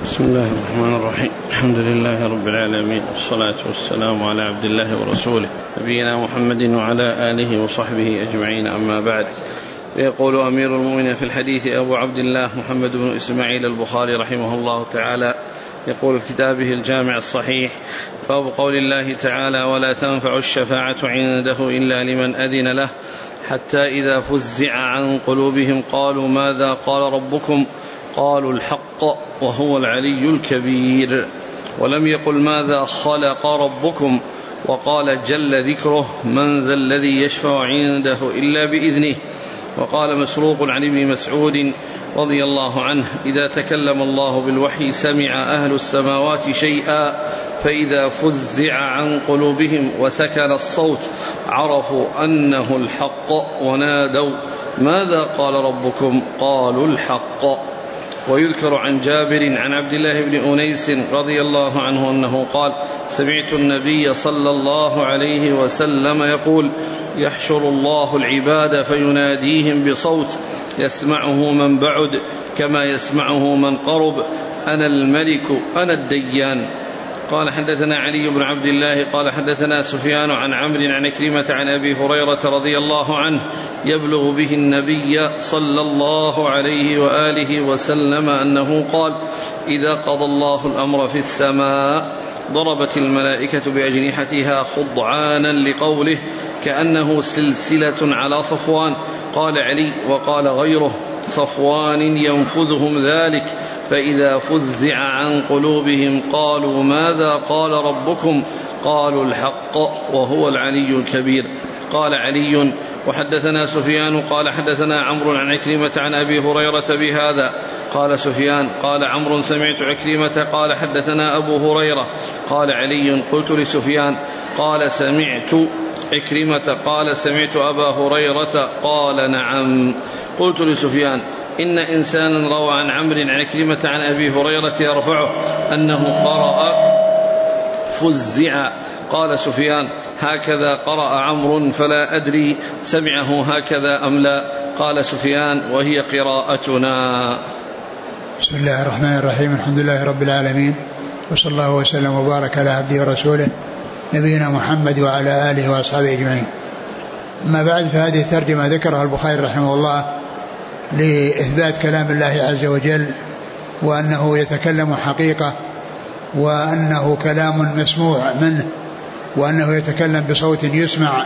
بسم الله الرحمن الرحيم. الحمد لله رب العالمين، والصلاة والسلام على عبد الله ورسوله نبينا محمد وعلى آله وصحبه أجمعين، أما بعد. يقول أمير المؤمنين في الحديث أبو عبد الله محمد بن إسماعيل البخاري رحمه الله تعالى، يقول في كتابه الجامع الصحيح: باب قول الله تعالى: ولا تنفع الشفاعة عنده إلا لمن أذن له، حتى إذا فزع عن قلوبهم قالوا ماذا قال ربكم؟ قالوا الحق وهو العلي الكبير. ولم يقل ماذا خلق ربكم، وقال جل ذكره: من ذا الذي يشفع عنده إلا بإذنه. وقال مسروق عن ابن مسعود رضي الله عنه: إذا تكلم الله بالوحي سمع أهل السماوات شيئا، فإذا فزع عن قلوبهم وسكن الصوت عرفوا أنه الحق، ونادوا ماذا قال ربكم؟ قالوا الحق. ويذكر عن جابر عن عبد الله بن أنيس رضي الله عنه أنه قال: سمعت النبي صلى الله عليه وسلم يقول: يحشر الله العباد فيناديهم بصوت يسمعه من بعد كما يسمعه من قرب: أنا الملك أنا الديان. قال: حدثنا علي بن عبد الله قال حدثنا سفيان عن عمرو عن عكرمة عن أبي هريرة رضي الله عنه يبلغ به النبي صلى الله عليه وآله وسلم أنه قال: إذا قضى الله الأمر في السماء ضربت الملائكة بأجنحتها خضعانا لقوله كأنه سلسلة على صفوان. قال علي: وقال غيره: صفوان ينفذهم ذلك، فإذا فزع عن قلوبهم قالوا ماذا قال ربكم؟ قالوا الحق وهو العلي الكبير. قال علي: وحدثنا سفيان قال حدثنا عمرو عن عكرمة عن أبي هريرة بهذا. قال سفيان: قال عمرو: سمعت عكرمة قال حدثنا أبو هريرة. قال علي: قلت لسفيان: قال سمعت عكرمة قال سمعت أبا هريرة؟ قال نعم. قلت لسفيان: إن إنسانا روى عن عمرو عن عكرمة عن أبي هريرة يرفعه أنه قرأ فزع. قال سفيان: هكذا قرأ عمرو، فلا أدري سمعه هكذا أم لا. قال سفيان: وهي قراءتنا. بسم الله الرحمن الرحيم. الحمد لله رب العالمين، وصلى الله وسلم وبارك على عبده ورسوله نبينا محمد وعلى آله وأصحابه أجمعين. أما بعد، فهذه الترجمة ذكرها البخاري رحمه الله لإثبات كلام الله عز وجل، وأنه يتكلم حقيقة، وأنه كلام مسموع منه، وأنه يتكلم بصوت يسمع،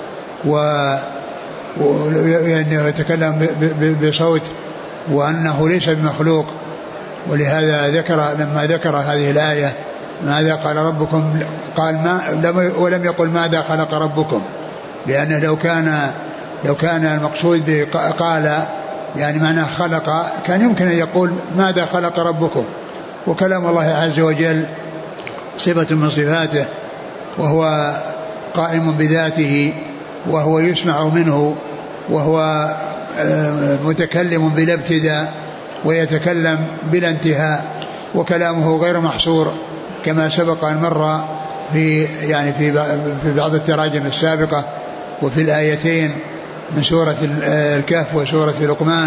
وأنه يتكلم بصوت، وأنه ليس بمخلوق. ولهذا لما ذكر هذه الآية ماذا قال ربكم قال ولم يقل ماذا خلق ربكم، لأنه لو كان المقصود قال يعني معنى خلق كان يمكن أن يقول ماذا خلق ربكم. وكلام الله عز وجل صفة من صفاته، وهو قائم بذاته، وهو يسمع منه، وهو متكلم بلا ابتداء ويتكلم بلا انتهاء، وكلامه غير محصور كما سبق أن مر في بعض التراجم السابقة وفي الآيتين من سورة الكهف وسورة لقمان.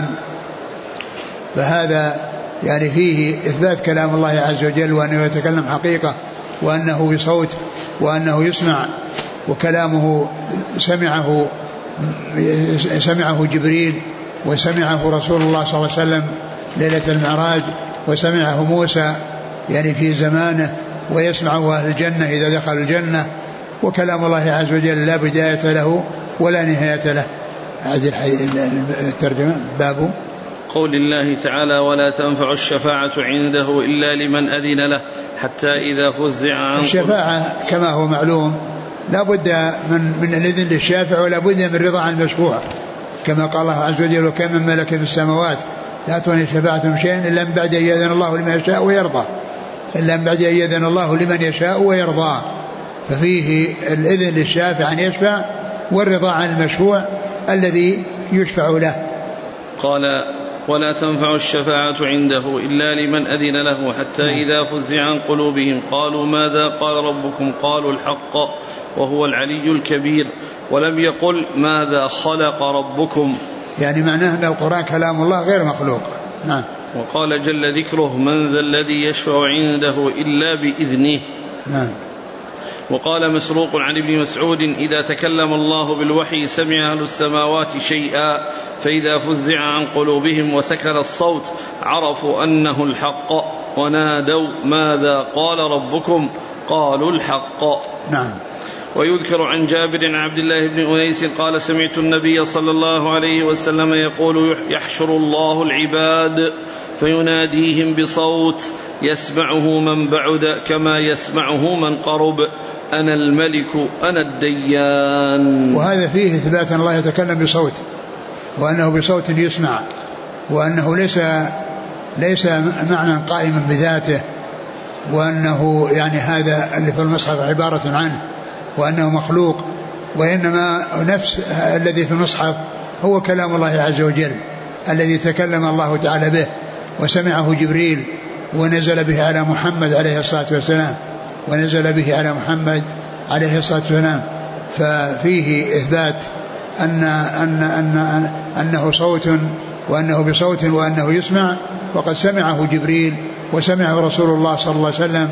فهذا يعني فيه إثبات كلام الله عز وجل، وأنه يتكلم حقيقة، وأنه بصوت، وأنه يسمع، وكلامه سمعه جبريل، وسمعه رسول الله صلى الله عليه وسلم ليلة المعراج، وسمعه موسى يعني في زمانه، ويسمعه أهل الجنة إذا دخلوا الجنة. وكلام الله عز وجل لا بداية له ولا نهاية له. هذه الترجمة باب قول الله تعالى: ولا تنفع الشفاعة عنده إلا لمن أذن له، حتى إذا فزع عن الشفاعة كما هو معلوم لا بد من الإذن للشافع، ولا بد من رضا عن المشفوع، كما قال الله عز وجل: وكم من ملك في السماوات لا تغني شفاعتهم شيئا إلا من بعد أن يأذن الله لمن يشاء ويرضى، إلا من بعد أن يأذن الله لمن يشاء ويرضى. ففيه الإذن للشافع أن يشفع، والرضا عن المشفوع الذي يشفع له. قال: ولا تنفع الشفاعة عنده إلا لمن أذن له، حتى إذا فزع عن قلوبهم قالوا ماذا قال ربكم؟ قالوا الحق وهو العلي الكبير. ولم يقل ماذا خلق ربكم، يعني معناه أن القرآن كلام الله غير مخلوق. نعم. وقال جل ذكره من ذا الذي يشفع عنده إلا بإذنه. نعم. وقال مسروق عن ابن مسعود إذا تكلم الله بالوحي سمع أهل السماوات شيئا فإذا فزع عن قلوبهم وسكن الصوت عرفوا أنه الحق ونادوا ماذا قال ربكم قالوا الحق. نعم. ويذكر عن جابر عن عبد الله بن أنيس قال سمعت النبي صلى الله عليه وسلم يقول يحشر الله العباد فيناديهم بصوت يسمعه من بعد كما يسمعه من قرب أنا الملك أنا الديان. وهذا فيه إثبات أن الله يتكلم بصوت وأنه بصوت يسمع وأنه ليس معنى قائما بذاته وأنه يعني هذا اللي في المصحف عبارة عنه وأنه مخلوق وإنما نفس الذي في المصحف هو كلام الله عز وجل الذي تكلم الله تعالى به وسمعه جبريل ونزل به على محمد عليه الصلاة والسلام ففيه إثبات أنه صوت وأنه بصوت وأنه يسمع وقد سمعه جبريل وسمعه رسول الله صلى الله عليه وسلم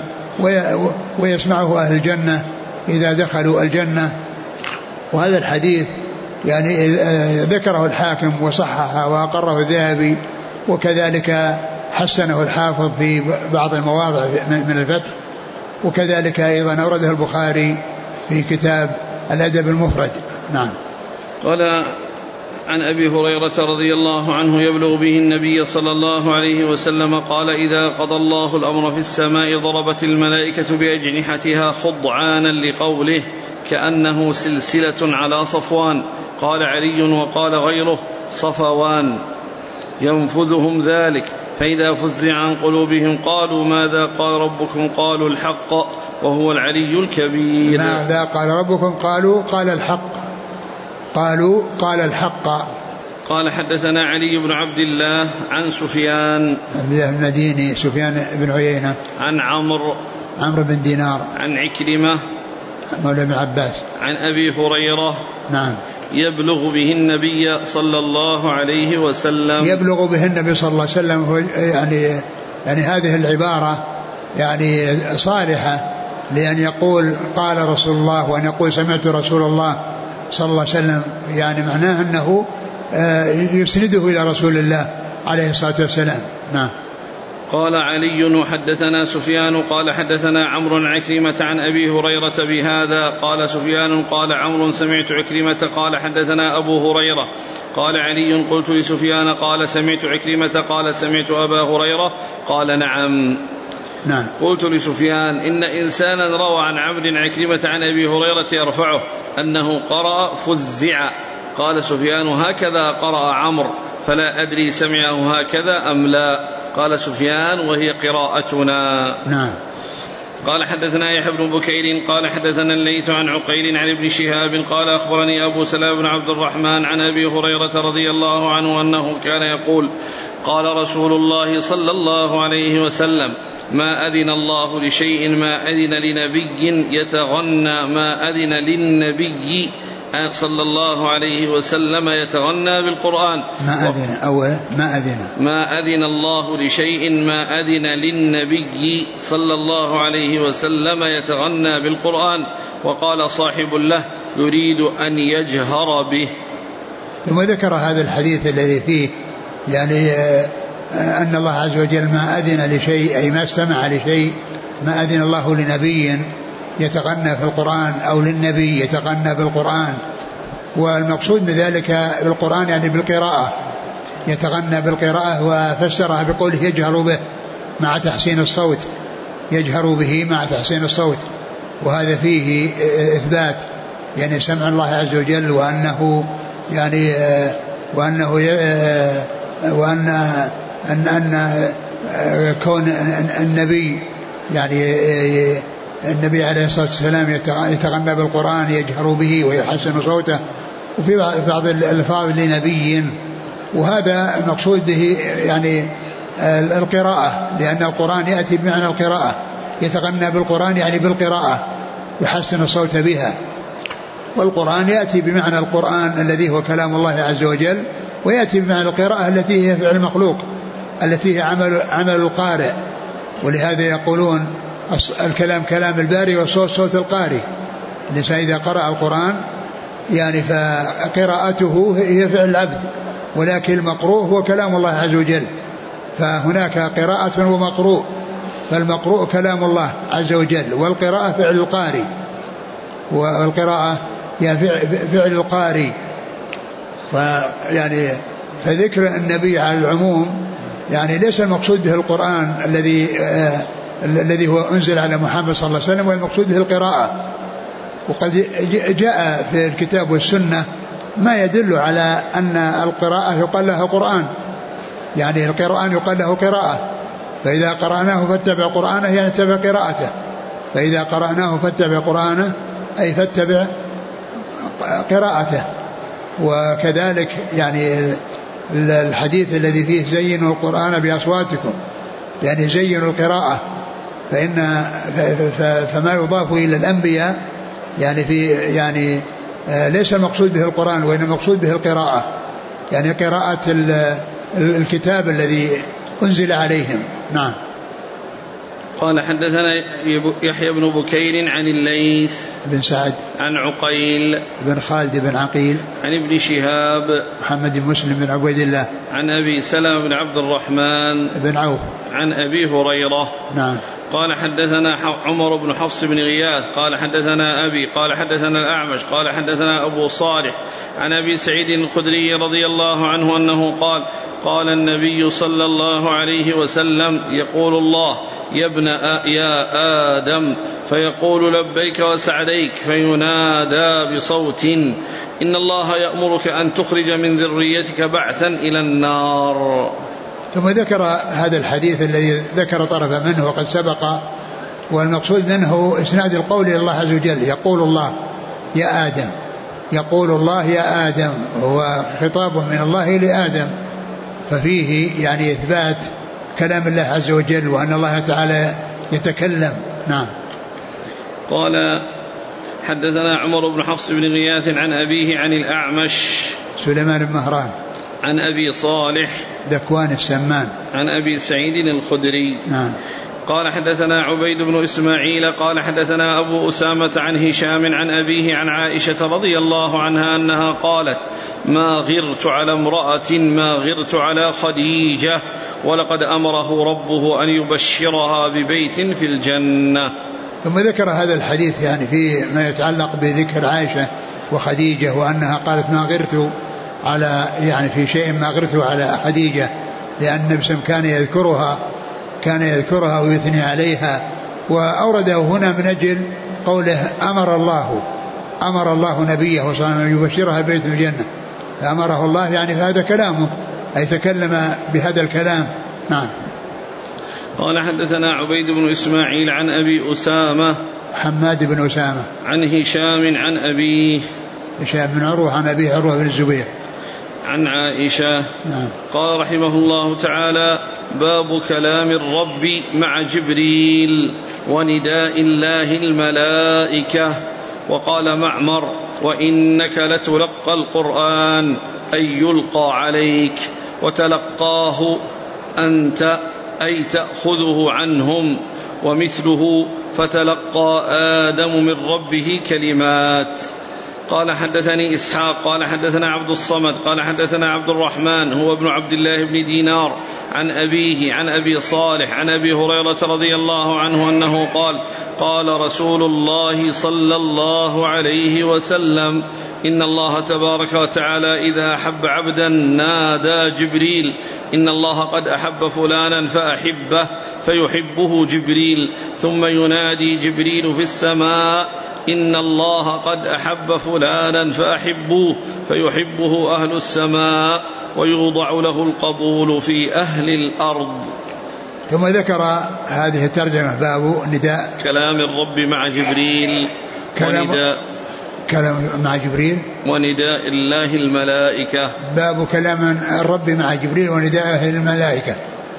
ويسمعه أهل الجنة إذا دخلوا الجنة. وهذا الحديث يعني ذكره الحاكم وصححه وأقره الذهبي وكذلك حسنه الحافظ في بعض المواضع من الفتح وكذلك أيضا أورده البخاري في كتاب الأدب المفرد. نعم. قال عن أبي هريرة رضي الله عنه يبلغ به النبي صلى الله عليه وسلم قال إذا قضى الله الأمر في السماء ضربت الملائكة بأجنحتها خضعانا لقوله كأنه سلسلة على صفوان. قال علي وقال غيره صفوان ينفذهم ذلك فإذا فزع عن قلوبهم قالوا ماذا قال ربكم قالوا الحق وهو العلي الكبير. ماذا قال ربكم قالوا قال الحق قال الحق. قال حدثنا علي بن عبد الله عن سفيان المديني سفيان بن عيينة عن عمرو بن دينار عن عكرمة مولى بن عباس عن أبي هريرة. نعم. يبلغ به النبي صلى الله عليه وسلم يبلغ به النبي صلى الله عليه وسلم يعني هذه العبارة يعني صالحة لأن يقول قال رسول الله وأن يقول سمعت رسول الله صلى الله عليه وسلم يعني معناه أنه يسنده إلى رسول الله عليه الصلاة والسلام. نعم. قال علي وحدثنا سفيان قال حدثنا عمرو عكرمة عن أبي هريرة بهذا. قال سفيان قال عمرو سمعت عكرمة قال حدثنا أبو هريرة. قال علي قلت لسفيان قال سمعت عكرمة قال سمعت أبا هريرة قال نعم. قلت لسفيان إن إنسانا روى عن عبد عكرمة عن أبي هريرة يرفعه أنه قرأ فزع. قال سفيان هكذا قرأ عمرو فلا أدري سمعه هكذا أم لا. قال سفيان وهي قراءتنا. نعم. قال حدثنا يحيى بن بكير قال حدثنا الليث عن عقيل عن ابن شهاب قال أخبرني أبو سلمة بن عبد الرحمن عن أبي هريرة رضي الله عنه أنه كان يقول قال رسول الله صلى الله عليه وسلم ما أذن الله لشيء ما أذن لنبي يتغنى ما أذن للنبي صلى الله عليه وسلم يتغنى بالقرآن. ما أذن الله لشيء ما أذن للنبي صلى الله عليه وسلم يتغنى بالقرآن. وقال صاحب له يريد أن يجهر به. ثم ذكر هذا الحديث الذي فيه يعني أن الله عز وجل ما أذن لشيء أي ما استمع لشيء ما أذن الله لنبي يتغنى في القرآن أو للنبي يتغنى بالقرآن. والمقصود بذلك بالقرآن يعني بالقراءة يتغنى بالقراءة وفسرها بقوله يجهر به مع تحسين الصوت يجهر به مع تحسين الصوت. وهذا فيه إثبات يعني سمع الله عز وجل وأنه يعني أن كون النبي يعني النبي عليه الصلاة والسلام يتغنى بالقرآن يجهر به ويحسن صوته. وفي بعض الألفاظ لنبي وهذا المقصود به يعني القراءة لأن القرآن يأتي بمعنى القراءة يتغنى بالقرآن يعني بالقراءة يحسن الصوت بها. والقرآن يأتي بمعنى القرآن الذي هو كلام الله عز وجل ويأتي بمعنى القراءة التي هي فعل المخلوق التي هي عمل القارئ. ولهذا يقولون الكلام كلام الباري والصوت صوت القارئ. الإنسان إذا قرأ القرآن يعني فقراءته هي فعل العبد، ولكن المقروء هو كلام الله عز وجل. فهناك قراءة ومقروء، فالمقروء كلام الله عز وجل، والقراءة فعل القارئ، والقراءة يعني فعل القارئ. فيعني فذكر النبي على العموم يعني ليس المقصود به القرآن الذي هو أنزل على محمد صلى الله عليه وسلم، والمقصود به القراءة. وقد جاء في الكتاب والسنة ما يدل على أن القراءة يقال لها قرآن، يعني القرآن يقال له قراءة. فإذا قرأناه فاتبع قرآنه يعني اتبع قراءته، فإذا قرأناه فاتبع قرآنه أي فاتبع قراءته. وكذلك يعني الحديث الذي فيه زينوا القرآن بأصواتكم، يعني زينوا القراءة، فما يضاف إلى الأنبياء يعني ليس المقصود به القرآن، وإنما المقصود به القراءة، يعني قراءة الكتاب الذي أنزل عليهم. نعم. قال حدثنا يحيى بن بكير عن الليث بن سعد عن عقيل بن خالد بن عقيل عن ابن شهاب محمد بن مسلم بن عبيد الله عن أبي سلمة بن عبد الرحمن بن عوف عن أبي هريرة. نعم. قال حدثنا عمر بن حفص بن غياث قال حدثنا أبي قال حدثنا الأعمش قال حدثنا أبو صالح عن أبي سعيد الخدري رضي الله عنه أنه قال قال النبي صلى الله عليه وسلم يقول الله يا آدم فيقول لبيك وسعديك فينادى بصوت إن الله يأمرك أن تخرج من ذريتك بعثا إلى النار. ثم ذكر هذا الحديث الذي ذكر طرفا منه وقد سبق، والمقصود منه إسناد القول إلى الله عز وجل. يقول الله يا آدم، يقول الله يا آدم، هو خطاب من الله لآدم، ففيه يعني إثبات كلام الله عز وجل وأن الله تعالى يتكلم. نعم. قال حدثنا عمر بن حفص بن غياث عن أبيه عن الأعمش سليمان بن مهران عن أبي صالح ذكوان السمان عن أبي سعيد الخدري. نعم. قال حدثنا عبيد بن إسماعيل قال حدثنا أبو أسامة عن هشام عن أبيه عن عائشة رضي الله عنها أنها قالت ما غرت على امرأة ما غرت على خديجة ولقد أمره ربه أن يبشرها ببيت في الجنة. ثم ذكر هذا الحديث يعني في ما يتعلق بذكر عائشة وخديجة، وأنها قالت ما غرت على يعني في شيء ما غرت على خديجة، لأن النبي كان يذكرها ويثني عليها. وأورده هنا من أجل قوله أمر الله نبيه صلى الله عليه وسلم يبشرها بيت في الجنة، فأمره الله يعني فهذا كلامه، أي تكلم بهذا الكلام. نعم. قال حدثنا عبيد بن إسماعيل عن أبي أسامة حماد بن أسامة عن هشام عن أبيه هشام بن عروة عن أبيه عروة بن الزبير عن عائشة. نعم. قال رحمه الله تعالى باب كلام الرب مع جبريل ونداء الله الملائكة. وقال معمر وإنك لتلقى القرآن أي يلقى عليك وتلقاه أنت أي تأخذه عنهم، ومثله فتلقى آدم من ربه كلمات. قال حدثني إسحاق قال حدثنا عبد الصمد قال حدثنا عبد الرحمن هو ابن عبد الله بن دينار عن أبيه عن أبي صالح عن أبي هريرة رضي الله عنه أنه قال قال رسول الله صلى الله عليه وسلم إن الله تبارك وتعالى إذا أحب عبدا نادى جبريل إن الله قد أحب فلانا فأحبه فيحبه جبريل، ثم ينادي جبريل في السماء إن الله قد أحب فلانا فأحبوه فيحبه أهل السماء ويوضع له القبول في أهل الأرض. ثم ذكر هذه الترجمة باب نداء كلام الرب مع جبريل كلام مع جبريل ونداء الله الملائكة. باب كلام الرب مع جبريل ونداء الملائكة.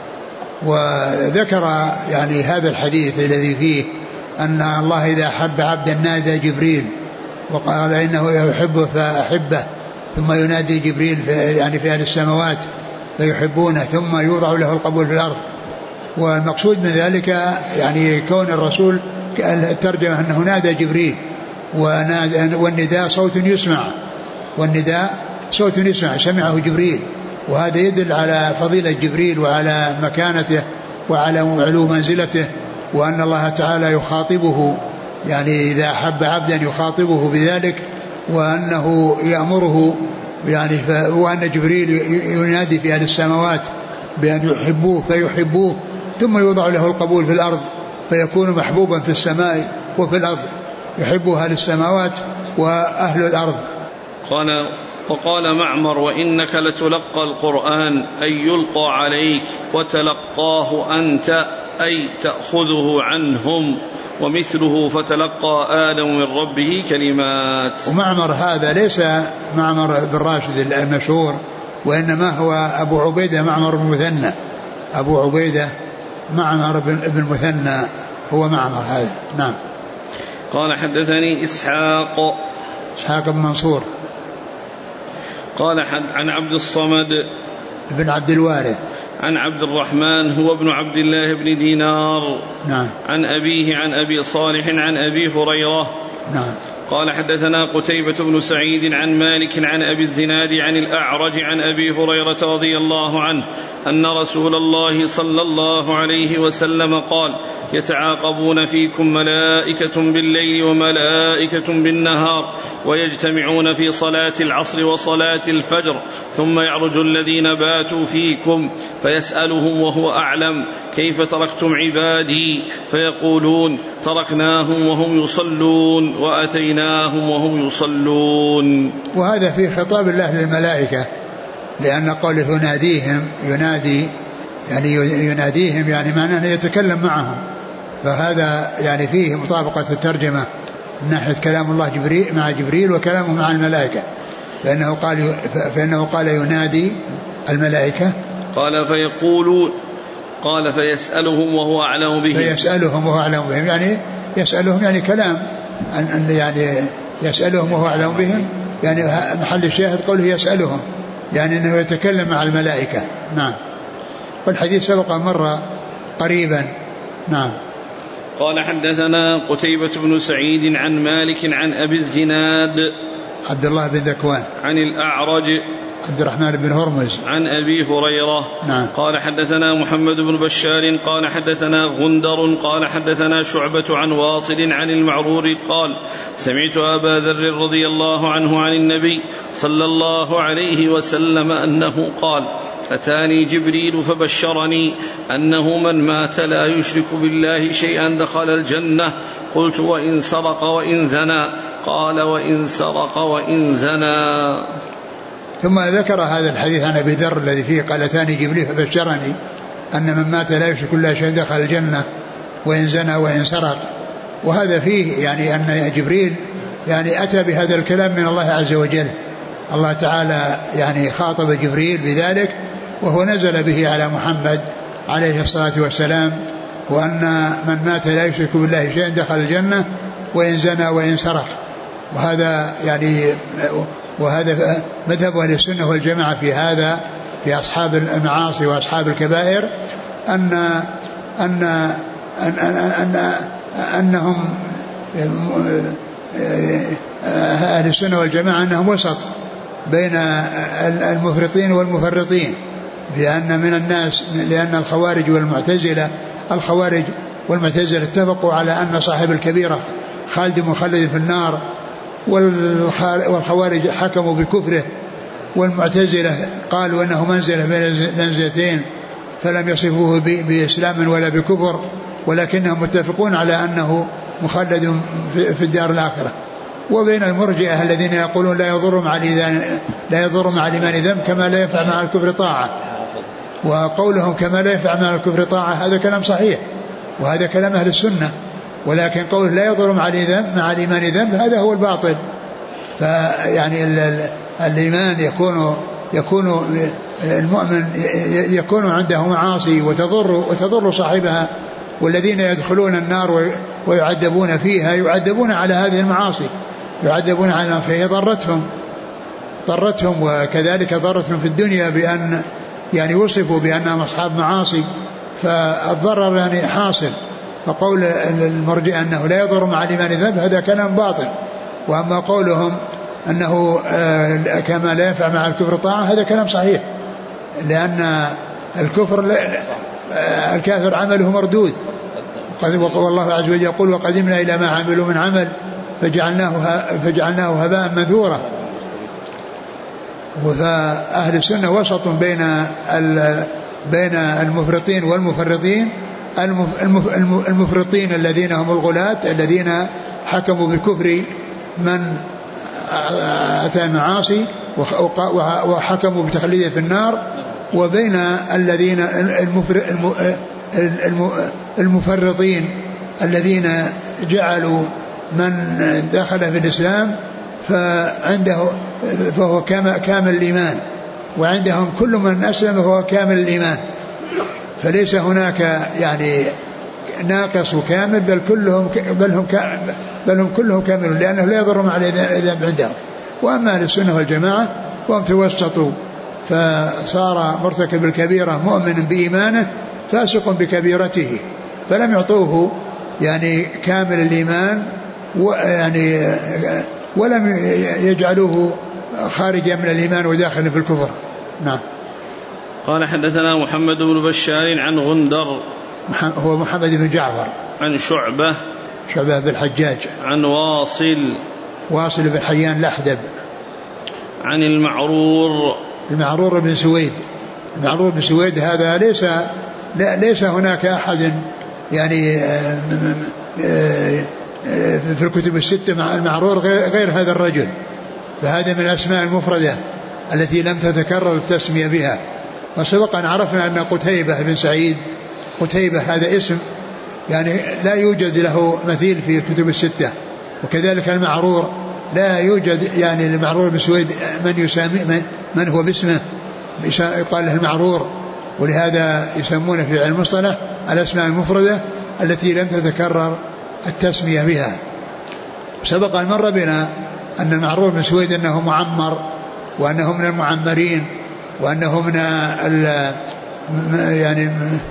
وذكر يعني هذا الحديث الذي فيه أن الله إذا أحب عبدا نادى جبريل وقال إنه يحبه فأحبه، ثم ينادي جبريل يعني في أهل السماوات فيحبونه ثم يوضع له القبول في الأرض. والمقصود من ذلك يعني كون الرسول الترجمة أنه نادى جبريل، والنداء صوت يسمع، والنداء صوت يسمع سمعه جبريل، وهذا يدل على فضيلة جبريل وعلى مكانته وعلى علو منزلته، وأن الله تعالى يخاطبه يعني إذا أحب عبدا يخاطبه بذلك، وأنه يأمره يعني وأن جبريل ينادي في أهل السماوات بأن يحبوه فيحبوه، ثم يوضع له القبول في الأرض فيكون محبوبا في السماء وفي الأرض، يحبه أهل السماوات وأهل الأرض. وقال معمر: وإنك لتلقى القرآن أي يلقى عليك، وتلقاه أنت أي تأخذه عنهم، ومثله فتلقى آدم من ربه كلمات. ومعمر هذا ليس معمر بن راشد المشهور، وإنما هو أبو عبيدة معمر بن مثنى، أبو عبيدة معمر بن مثنى هو معمر هذا. نعم. قال: حدثني إسحاق بن منصور قال عن عبد الصمد بن عبد الوارث عن عبد الرحمن هو ابن عبد الله بن دينار. نعم. عن أبيه عن أبي صالح عن أبي هريرة. نعم. قال: حدثنا قتيبة بن سعيد عن مالك عن أبي الزناد عن الأعرج عن أبي هريرة رضي الله عنه أن رسول الله صلى الله عليه وسلم قال: يتعاقبون فيكم ملائكة بالليل وملائكة بالنهار، ويجتمعون في صلاة العصر وصلاة الفجر، ثم يعرج الذين باتوا فيكم فيسألهم وهو أعلم: كيف تركتم عبادي؟ فيقولون: تركناهم وهم يصلون وأتيناهم وهم يصلون. وهذا في خطاب الله للملائكة، لأن قوله يناديهم يعني معناه أنه يتكلم معهم، فهذا يعني فيه مطابقة الترجمة من ناحية كلام الله مع جبريل وكلامه مع الملائكة، فإنه قال ينادي الملائكة. قال فيسألهم وهو أعلم بهم. يعني يسألهم يعني كلام، يعني يسألهم وهو أعلم بهم، يعني محل الشاهد قوله يسألهم يعني أنه يتكلم مع الملائكة. نعم. والحديث سبق مرة قريبا. نعم. قال: حدثنا قتيبة بن سعيد عن مالك عن أبي الزناد عبد الله بن ذكوان عن الأعرج عبد الرحمن بن هرمز عن أبي هريرة. نعم. قال: حدثنا محمد بن بشار قال حدثنا غندر قال حدثنا شعبة عن واصل عن المعرور قال: سمعت أبا ذر رضي الله عنه عن النبي صلى الله عليه وسلم أنه قال: أتاني جبريل فبشرني أنه من مات لا يشرك بالله شيئا دخل الجنة. قلت: وإن سرق وإن زنى؟ قال: وإن سرق وإن زنى. ثم ذكر هذا الحديث عن أبي ذر الذي فيه قال: أتاني جبريل فبشرني أن من مات لا يشرك بالله شيئا دخل الجنة وإن زنى وإن سرق. وهذا فيه يعني أن جبريل يعني أتى بهذا الكلام من الله عز وجل، الله تعالى يعني خاطب جبريل بذلك، وهو نزل به على محمد عليه الصلاة والسلام، وأن من مات لا يشرك بالله شيئا دخل الجنة وإن زنى وإن سرق. وهذا مذهب أهل السنة والجماعة في هذا، في أصحاب المعاصي وأصحاب الكبائر، أنهم أهل السنة والجماعة أنهم وسط بين المفرطين والمفرطين، لأن الخوارج والمعتزلة اتفقوا على أن صاحب الكبيرة خالد مخلد في النار، والخوارج حكموا بكفره، والمعتزلة قالوا أنه منزلتين فلم يصفوه بإسلام ولا بكفر، ولكنهم متفقون على أنه مخلد في الدار الآخرة. وبين المرجئة الذين يقولون لا يضر مع الإيمان ذنب كما لا ينفع مع الكفر طاعة، وقولهم كما لا ينفع مع الكفر طاعة هذا كلام صحيح وهذا كلام أهل السنة، ولكن قوله لا يضر مع الإيمان ذنب هذا هو الباطل. فيعني الإيمان يكون المؤمن يكون عنده معاصي وتضر صاحبها، والذين يدخلون النار ويعذبون فيها يعذبون على هذه المعاصي، يعذبون على فهي ضرتهم، وكذلك ضرتهم في الدنيا يعني وصفوا بأنهم أصحاب معاصي فالضرر يعني حاصل. فقول المرجئة أنه لا يضر مع الإيمان ذنب هذا كلام باطل. وأما قولهم أنه كما لا ينفع مع الكفر طاعة هذا كلام صحيح، لأن الكافر عمله مردود. والله عز وجل يقول وقدمنا إلى ما عملوا من عمل فجعلناه هباء منثورا. فأهل السنة وسط بين المفرطين والمفرطين. المفرطين الذين هم الغلاة الذين حكموا بالكفر من أتى المعاصي وحكموا بتخليده في النار، وبين الذين المفرطين الذين جعلوا من دخل في الإسلام فهو كامل الإيمان، وعندهم كل من أسلم فهو كامل الإيمان، فليس هناك يعني ناقص وكامل بل هم كلهم كاملون، لأنه لا يضر مع الذنب عندهم. وأما أهل السنة والجماعة وهم توسطوا، فصار مرتكب الكبيرة مؤمن بإيمانه فاسق بكبيرته، فلم يعطوه يعني كامل الإيمان ويعني ولم يجعلوه خارجا من الإيمان وداخل في الكفر. نعم. قال حدثنا محمد بن بشار عن غندر هو محمد بن جعفر عن شعبة بن الحجاج عن واصل بن حيان الأحدب عن المعرور بن سويد. المعرور بن سويد هذا ليس هناك أحد يعني في الكتب الستة مع المعرور غير هذا الرجل، فهذا من الأسماء المفردة التي لم تتكرر التسمية بها. وسبق أن عرفنا أن قتيبة بن سعيد، قتيبة هذا اسم يعني لا يوجد له مثيل في الكتب الستة، وكذلك المعرور لا يوجد يعني المعرور بن سويد من هو باسمه يقال له المعرور، ولهذا يسمونه في علم المصطلح الأسماء المفردة التي لم تتكرر التسمية بها. سبق أن مر بنا أن المعرور بن سويد أنه معمر، وأنه من المعمرين، وأنه من يعني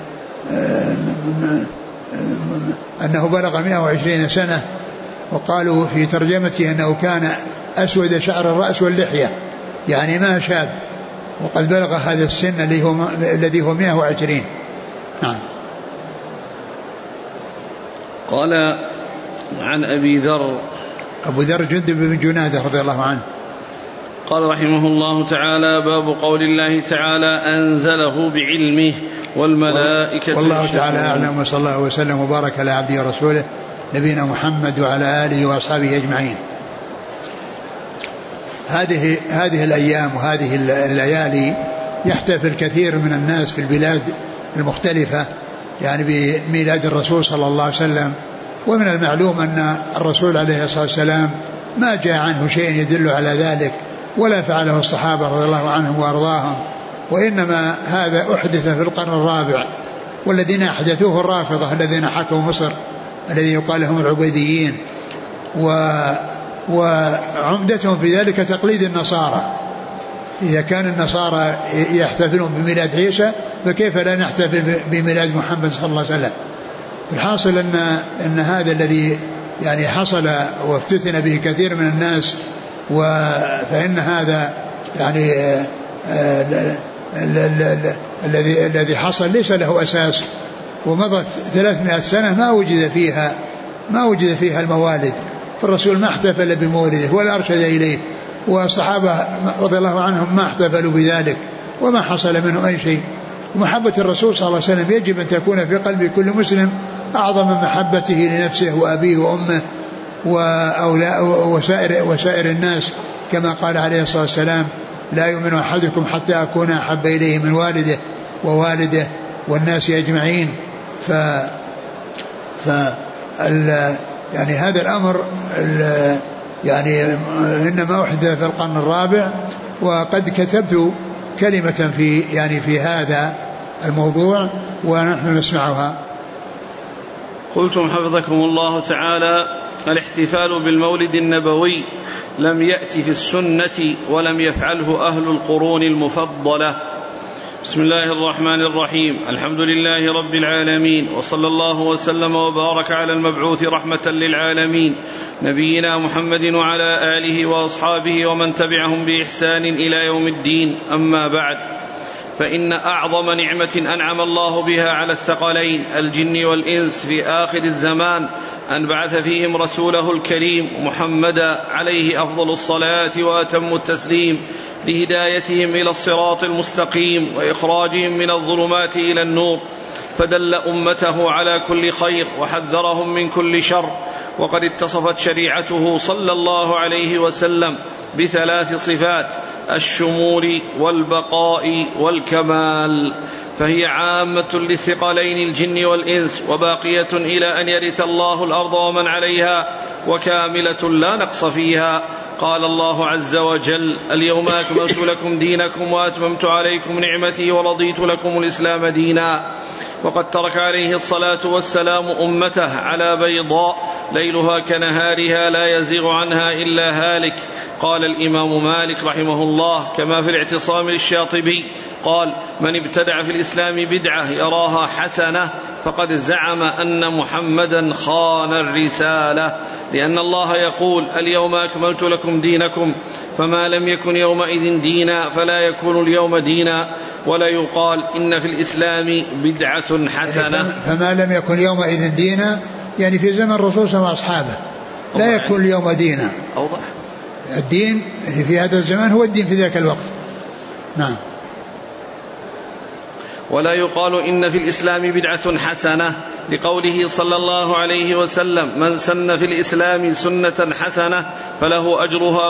أنه بلغ 120 سنة، وقالوا في ترجمته أنه كان أسود شعر الرأس واللحية يعني ما شاب، وقد بلغ هذا السن الذي هو 120. نعم. قال عن أبي ذر جندب بن جنادة رضي الله عنه قال رحمه الله تعالى: باب قول الله تعالى: أنزله بعلمه والملائكة. والله تعالى أعلم، وصلى الله وسلم وبارك على عبده ورسوله نبينا محمد وعلى آله وأصحابه أجمعين. هذه الأيام وهذه الليالي يحتفل كثير من الناس في البلاد المختلفة يعني بميلاد الرسول صلى الله عليه وسلم. ومن المعلوم أن الرسول عليه الصلاة والسلام ما جاء عنه شيء يدل على ذلك، ولا فعله الصحابة رضي الله عنهم وأرضاهم، وإنما هذا أحدث في القرن الرابع، والذين أحدثوه الرافضة الذين حكموا مصر الذي يقال لهم العبيديين، وعمدتهم في ذلك تقليد النصارى. إذا كان النصارى يحتفلون بميلاد عيسى فكيف لا نحتفل بميلاد محمد صلى الله عليه وسلم؟ الحاصل أن هذا الذي يعني حصل وافتتن به كثير من الناس، فإن هذا يعني الذي حصل ليس له أساس، ومضت 300 سنة ما وجد فيها الموالد، فالرسول ما احتفل بمولده ولا أرشد إليه، والصحابة رضي الله عنهم ما احتفلوا بذلك وما حصل منهم أي شيء. ومحبة الرسول صلى الله عليه وسلم يجب أن تكون في قلب كل مسلم أعظم من محبته لنفسه وأبيه وأمه وسائر الناس، كما قال عليه الصلاة والسلام: لا يؤمن أحدكم حتى أكون أحب إليه من والده ووالده والناس أجمعين. يعني هذا الأمر يعني إنما أحدث في القرن الرابع، وقد كتبت كلمة في هذا الموضوع ونحن نسمعها. قلتم حفظكم الله تعالى: الاحتفال بالمولد النبوي لم يأتي في السنة ولم يفعله أهل القرون المفضلة، بسم الله الرحمن الرحيم. الحمد لله رب العالمين، وصلى الله وسلم وبارك على المبعوث رحمة للعالمين نبينا محمد وعلى آله وأصحابه ومن تبعهم بإحسان إلى يوم الدين. أما بعد، فإن أعظم نعمة أنعم الله بها على الثقلين الجن والإنس في آخر الزمان أن بعث فيهم رسوله الكريم محمدا عليه أفضل الصلاة وأتم التسليم لهدايتهم إلى الصراط المستقيم وإخراجهم من الظلمات إلى النور، فدل أمته على كل خير وحذرهم من كل شر. وقد اتصفت شريعته صلى الله عليه وسلم بثلاث صفات: الشمول والبقاء والكمال، فهي عامة للثقلين الجن والإنس، وباقية إلى أن يرث الله الأرض ومن عليها، وكاملة لا نقص فيها. قال الله عز وجل: اليوم أكملت لكم دينكم وأتممت عليكم نعمتي ورضيت لكم الإسلام دينا. وقد ترك عليه الصلاة والسلام أمته على بيضاء ليلها كنهارها لا يزيغ عنها إلا هالك. قال الإمام مالك رحمه الله كما في الاعتصام للشاطبي قال: من ابتدع في الإسلام بدعة يراها حسنة فقد زعم أن محمدا خان الرسالة، لأن الله يقول: اليوم أكملت لكم دينكم، فما لم يكن يومئذ دينا فلا يكون اليوم دينا. ولا يقال إن في الإسلام بدعة حسنة. فما لم يكن يومئذ دينا يعني في زمن الرسول صلى الله عليه وسلم وأصحابه لا يكون اليوم دينا. أوضح. الدين في هذا الزمان هو الدين في ذاك الوقت. نعم. ولا يقال إن في الإسلام بدعة حسنة، لقوله صلى الله عليه وسلم: من سن في الإسلام سنة حسنة فله أجرها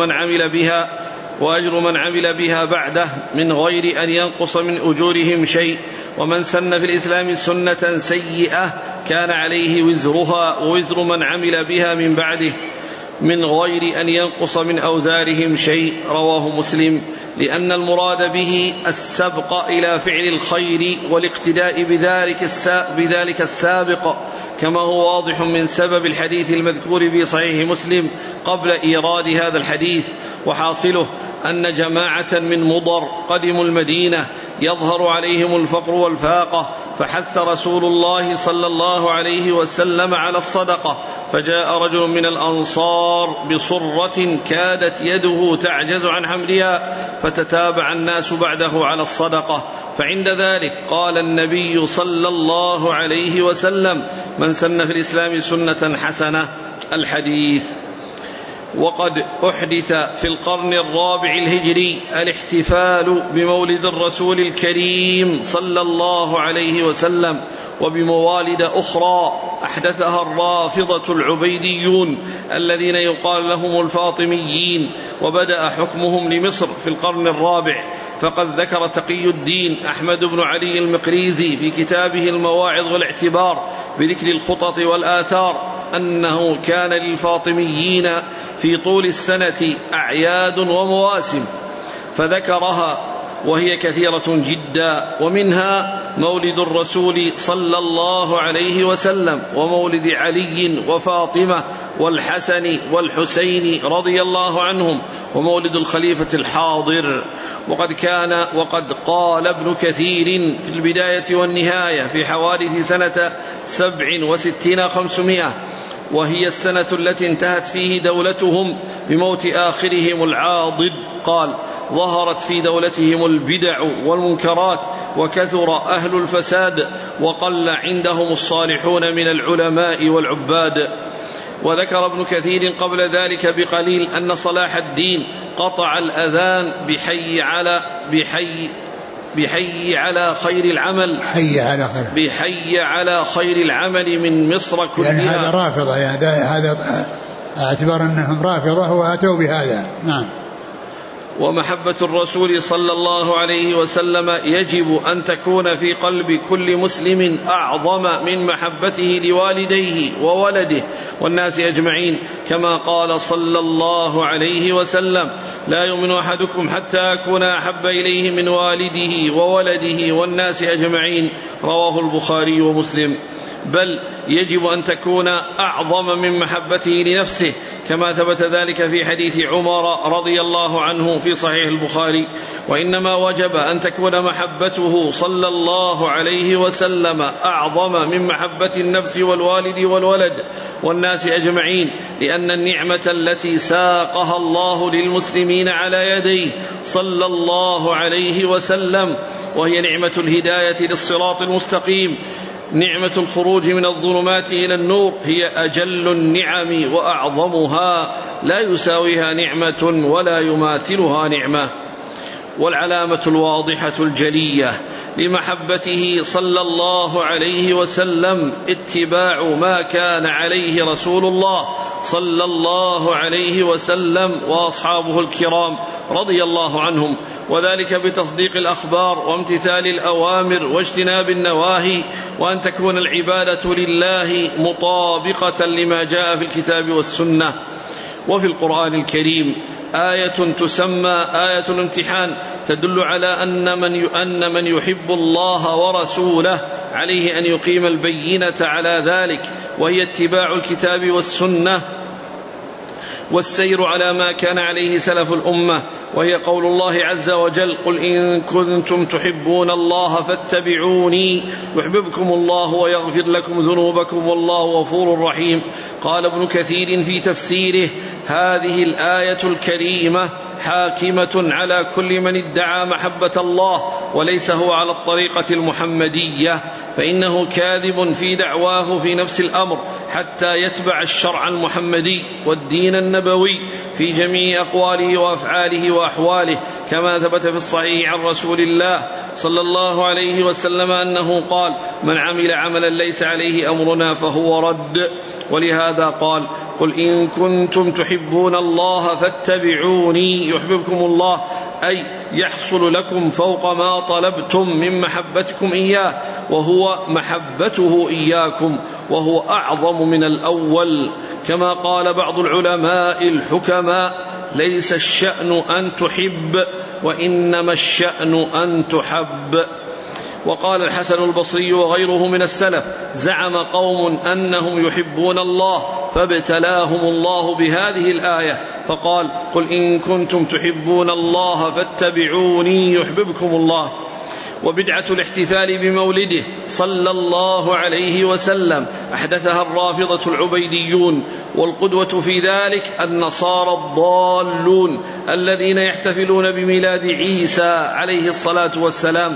وأجر من عمل بها بعده من غير أن ينقص من أجورهم شيء. ومن سن في الإسلام سنة سيئة كان عليه وزرها ووزر من عمل بها من بعده من غير أن ينقص من أوزارهم شيء. رواه مسلم. لأن المراد به السبق إلى فعل الخير والاقتداء بذلك السابق، كما هو واضح من سبب الحديث المذكور في صحيح مسلم قبل إيراد هذا الحديث. وحاصله أن جماعة من مضر قدموا المدينة يظهر عليهم الفقر والفاقة، فحث رسول الله صلى الله عليه وسلم على الصدقة، فجاء رجل من الأنصار بصرة كادت يده تعجز عن حملها، فتتابع الناس بعده على الصدقة. فعند ذلك قال النبي صلى الله عليه وسلم: من سن في الإسلام سنة حسنة. الحديث. وقد أحدث في القرن الرابع الهجري الاحتفال بمولد الرسول الكريم صلى الله عليه وسلم وبموالد أخرى أحدثها الرافضة العبيديون الذين يقال لهم الفاطميين، وبدأ حكمهم لمصر في القرن الرابع. فقد ذكر تقي الدين أحمد بن علي المقريزي في كتابه المواعظ والاعتبار بذكر الخطط والآثار أنه كان للفاطميين في طول السنة أعياد ومواسم، فذكرها وهي كثيرة جدا، ومنها مولد الرسول صلى الله عليه وسلم، ومولد علي وفاطمة والحسن والحسين رضي الله عنهم، ومولد الخليفة الحاضر. وقد قال ابن كثير في البداية والنهاية في حوادث سنة 67 500، وهي السنة التي انتهت فيه دولتهم بموت آخرهم العاضد، قال: ظهرت في دولتهم البدع والمنكرات، وكثر أهل الفساد، وقل عندهم الصالحون من العلماء والعباد. وذكر ابن كثير قبل ذلك بقليل أن صلاح الدين قطع الأذان بحي على خير العمل، بحي على خير العمل من مصر كلها. يعني هذا رافضة، يعني هذا اعتبار أنهم رافضة وأتوا بهذا. نعم. ومحبة الرسول صلى الله عليه وسلم يجب أن تكون في قلب كل مسلم أعظم من محبته لوالديه وولده والناس أجمعين، كما قال صلى الله عليه وسلم: لا يؤمن أحدكم حتى أكون أحب إليه من والده وولده والناس أجمعين. رواه البخاري ومسلم. بل يجب أن تكون أعظم من محبته لنفسه، كما ثبت ذلك في حديث عمر رضي الله عنه في صحيح البخاري. وإنما وجب أن تكون محبته صلى الله عليه وسلم أعظم من محبة النفس والوالد والولد والناس أجمعين، لأن النعمة التي ساقها الله للمسلمين على يديه صلى الله عليه وسلم، وهي نعمة الهداية للصراط المستقيم، نعمة الخروج من الظلمات إلى النور، هي أجل النعم وأعظمها، لا يساويها نعمة ولا يماثلها نعمة. والعلامة الواضحة الجلية لمحبته صلى الله عليه وسلم اتباع ما كان عليه رسول الله صلى الله عليه وسلم وأصحابه الكرام رضي الله عنهم، وذلك بتصديق الأخبار وامتثال الأوامر واجتناب النواهي، وأن تكون العبادة لله مطابقة لما جاء في الكتاب والسنة. وفي القرآن الكريم آية تسمى آية الامتحان تدل على أن من يحب الله ورسوله عليه أن يقيم البينة على ذلك، وهي اتباع الكتاب والسنة والسير على ما كان عليه سلف الأمة، وهي قول الله عز وجل: قل إن كنتم تحبون الله فاتبعوني يحببكم الله ويغفر لكم ذنوبكم والله غفور رحيم. قال ابن كثير في تفسيره: هذه الآية الكريمة حاكمة على كل من ادعى محبة الله وليس هو على الطريقة المحمدية، فإنه كاذب في دعواه في نفس الأمر حتى يتبع الشرع المحمدي والدين النبوي في جميع أقواله وأفعاله وأحواله، كما ثبت في الصحيح عن رسول الله صلى الله عليه وسلم أنه قال: من عمل عملا ليس عليه أمرنا فهو رد. ولهذا قال: قل إن كنتم تحبون الله فاتبعوني يحببكم الله، أي يحصل لكم فوق ما طلبتم من محبتكم إياه، وهو محبته إياكم، وهو أعظم من الأول. كما قال بعض العلماء الحكماء: ليس الشأن أن تحب، وإنما الشأن أن تحب. وقال الحسن البصري وغيره من السلف: زعم قوم أنهم يحبون الله فابتلاهم الله بهذه الآية فقال: قل إن كنتم تحبون الله فاتبعوني يحببكم الله. وبدعة الاحتفال بمولده صلى الله عليه وسلم أحدثها الرافضة العبيديون، والقدوة في ذلك النصارى الضالون الذين يحتفلون بميلاد عيسى عليه الصلاة والسلام.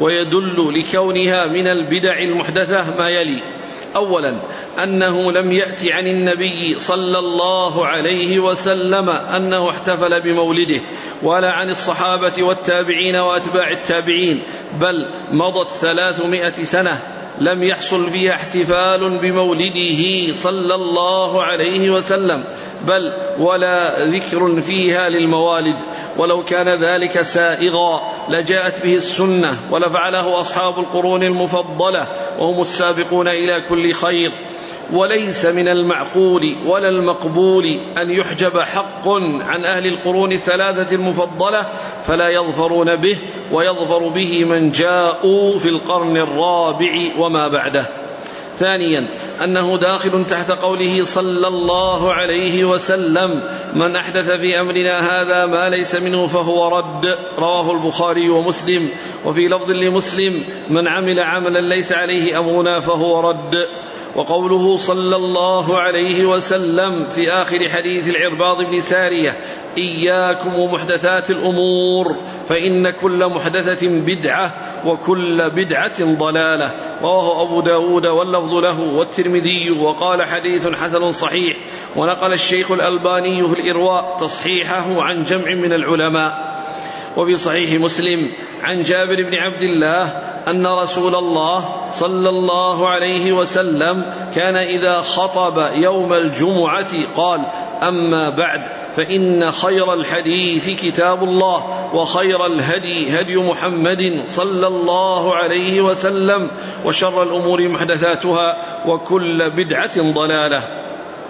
ويدل لكونها من البدع المحدثة ما يلي: أولا، أنه لم يأت عن النبي صلى الله عليه وسلم أنه احتفل بمولده، ولا عن الصحابة والتابعين وأتباع التابعين، بل مضت 300 سنة لم يحصل فيها احتفال بمولده صلى الله عليه وسلم، بل ولا ذكر فيها للموالد. ولو كان ذلك سائغا لجاءت به السنة ولفعله أصحاب القرون المفضلة وهم السابقون إلى كل خير. وليس من المعقول ولا المقبول أن يحجب حق عن أهل القرون الثلاثة المفضلة فلا يظفرون به، ويظفر به من جاءوا في القرن الرابع وما بعده. ثانيا، أنه داخل تحت قوله صلى الله عليه وسلم: من أحدث في أمرنا هذا ما ليس منه فهو رد، رواه البخاري ومسلم. وفي لفظ لمسلم: من عمل عملا ليس عليه أمرنا فهو رد. وقوله صلى الله عليه وسلم في آخر حديث العرباض بن سارية: إياكم ومحدثات الأمور فإن كل محدثة بدعة وكل بدعة ضلالة، رواه أبو داود واللفظ له والترمذي، وقال حديث حسن صحيح. ونقل الشيخ الألباني في الإرواء تصحيحه عن جمع من العلماء. وفي صحيح مسلم عن جابر بن عبد الله أن رسول الله صلى الله عليه وسلم كان إذا خطب يوم الجمعة قال: أما بعد، فإن خير الحديث كتاب الله، وخير الهدي هدي محمد صلى الله عليه وسلم، وشر الأمور محدثاتها، وكل بدعة ضلالة.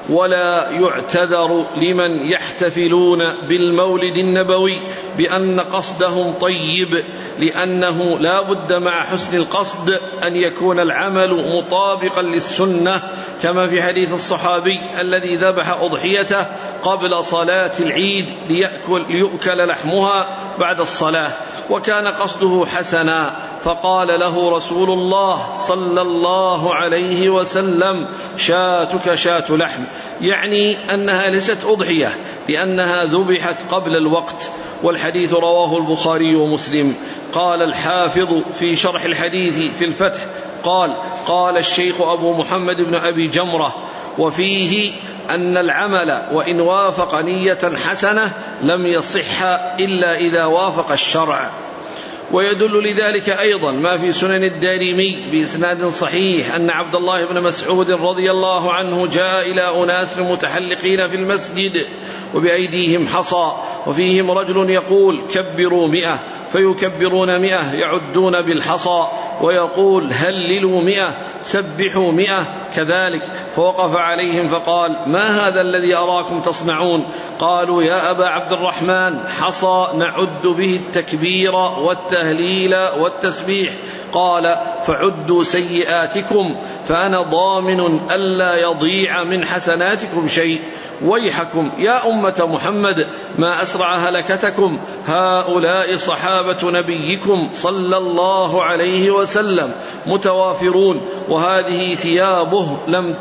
ولا يعتذر لمن يحتفلون بالمولد النبوي بأن قصدهم طيب، لأنه لا بد مع حسن القصد أن يكون العمل مطابقا للسنة، كما في حديث الصحابي الذي ذبح أضحيته قبل صلاة العيد ليؤكل لحمها بعد الصلاة، وكان قصده حسنا، فقال له رسول الله صلى الله عليه وسلم: شاتك شات لحم، يعني أنها ليست أضحية لأنها ذبحت قبل الوقت. والحديث رواه البخاري ومسلم. قال الحافظ في شرح الحديث في الفتح قال الشيخ أبو محمد بن أبي جمرة: وفيه أن العمل وإن وافق نية حسنة لم يصح إلا إذا وافق الشرع. ويدل لذلك أيضا ما في سنن الدارمي بإسناد صحيح أن عبد الله بن مسعود رضي الله عنه جاء إلى أناس متحلقين في المسجد وبأيديهم حصى، وفيهم رجل يقول: كبروا 100، فيكبرون 100 يعدون بالحصى، ويقول: هللوا 100، سبحوا 100 كذلك. فوقف عليهم فقال: ما هذا الذي أراكم تصنعون؟ قالوا: يا أبا عبد الرحمن، حصى نعد به التكبير والتهليل والتسبيح. قال: فعدوا سيئاتكم، فأنا ضامن ألا يضيع من حسناتكم شيء. ويحكم يا أمة محمد، ما أسرع هلكتكم، هؤلاء صحابة نبيكم صلى الله عليه وسلم متوافرون، وهذه ثيابه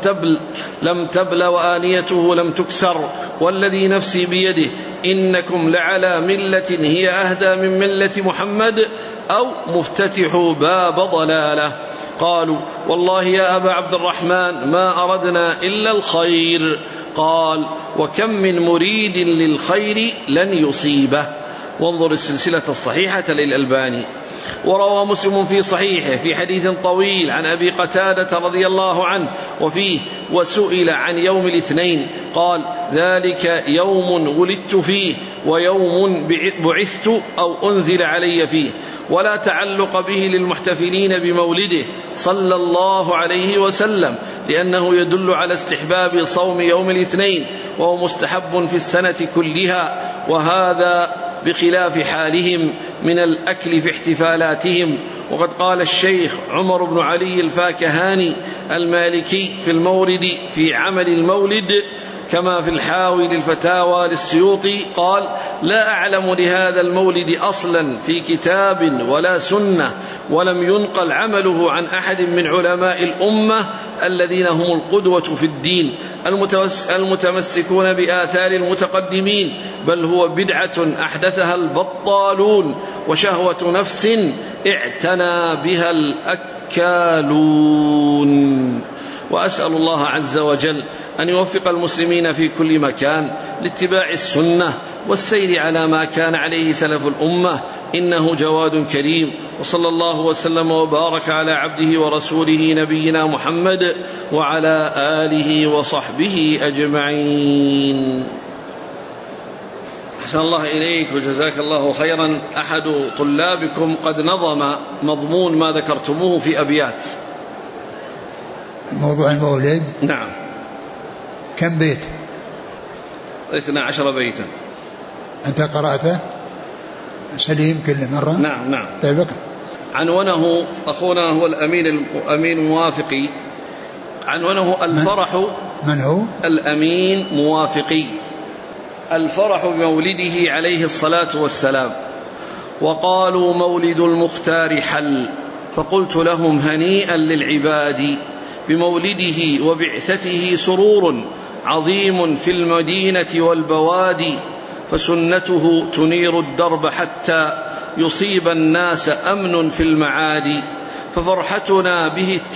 لم تبل وآنيته لم تكسر، والذي نفسي بيده إنكم لعلى ملة هي أهدى من ملة محمد أو مفتتح باب ضلالة. قالوا: والله يا أبا عبد الرحمن ما أردنا إلا الخير. قال: وكم من مريد للخير لن يصيبه. وانظر السلسلة الصحيحة للألباني. وروى مسلم في صحيحه في حديث طويل عن أبي قتادة رضي الله عنه وفيه: وسئل عن يوم الاثنين قال: ذلك يوم ولدت فيه ويوم بعثت أو أنزل علي فيه. ولا تعلق به للمحتفلين بمولده صلى الله عليه وسلم، لأنه يدل على استحباب صوم يوم الاثنين، وهو مستحب في السنة كلها، وهذا بخلاف حالهم من الأكل في احتفالاتهم. وقد قال الشيخ عمر بن علي الفاكهاني المالكي في المورد في عمل المولد كما في الحاوي للفتاوى للسيوطي قال: لا أعلم لهذا المولد أصلا في كتاب ولا سنة، ولم ينقل عمله عن أحد من علماء الأمة الذين هم القدوة في الدين المتمسكون بآثار المتقدمين، بل هو بدعة أحدثها البطالون وشهوة نفس اعتنى بها الأكالون. وأسأل الله عز وجل أن يوفق المسلمين في كل مكان لاتباع السنة والسير على ما كان عليه سلف الأمة، إنه جواد كريم. وصلى الله وسلم وبارك على عبده ورسوله نبينا محمد وعلى آله وصحبه أجمعين. أحسن الله إليك وجزاك الله خيرا. أحد طلابكم قد نظم مضمون ما ذكرتموه في أبيات. موضوع المولد؟ نعم. كم بيت؟ 12 بيتا. أنت قرأته؟ سليم كل مرة؟ نعم. طيب. عنونه أخونا هو الأمين موافقي، عنونه الفرح. من هو؟ الأمين موافقي. الفرح بمولده عليه الصلاة والسلام. وقالوا: مولد المختار حل، فقلت لهم: هنيئا للعباد بمولده وبعثته سرور عظيم في المدينة والبوادي، فسنته تنير الدرب حتى يصيب الناس أمن في المعادي، ففرحتنا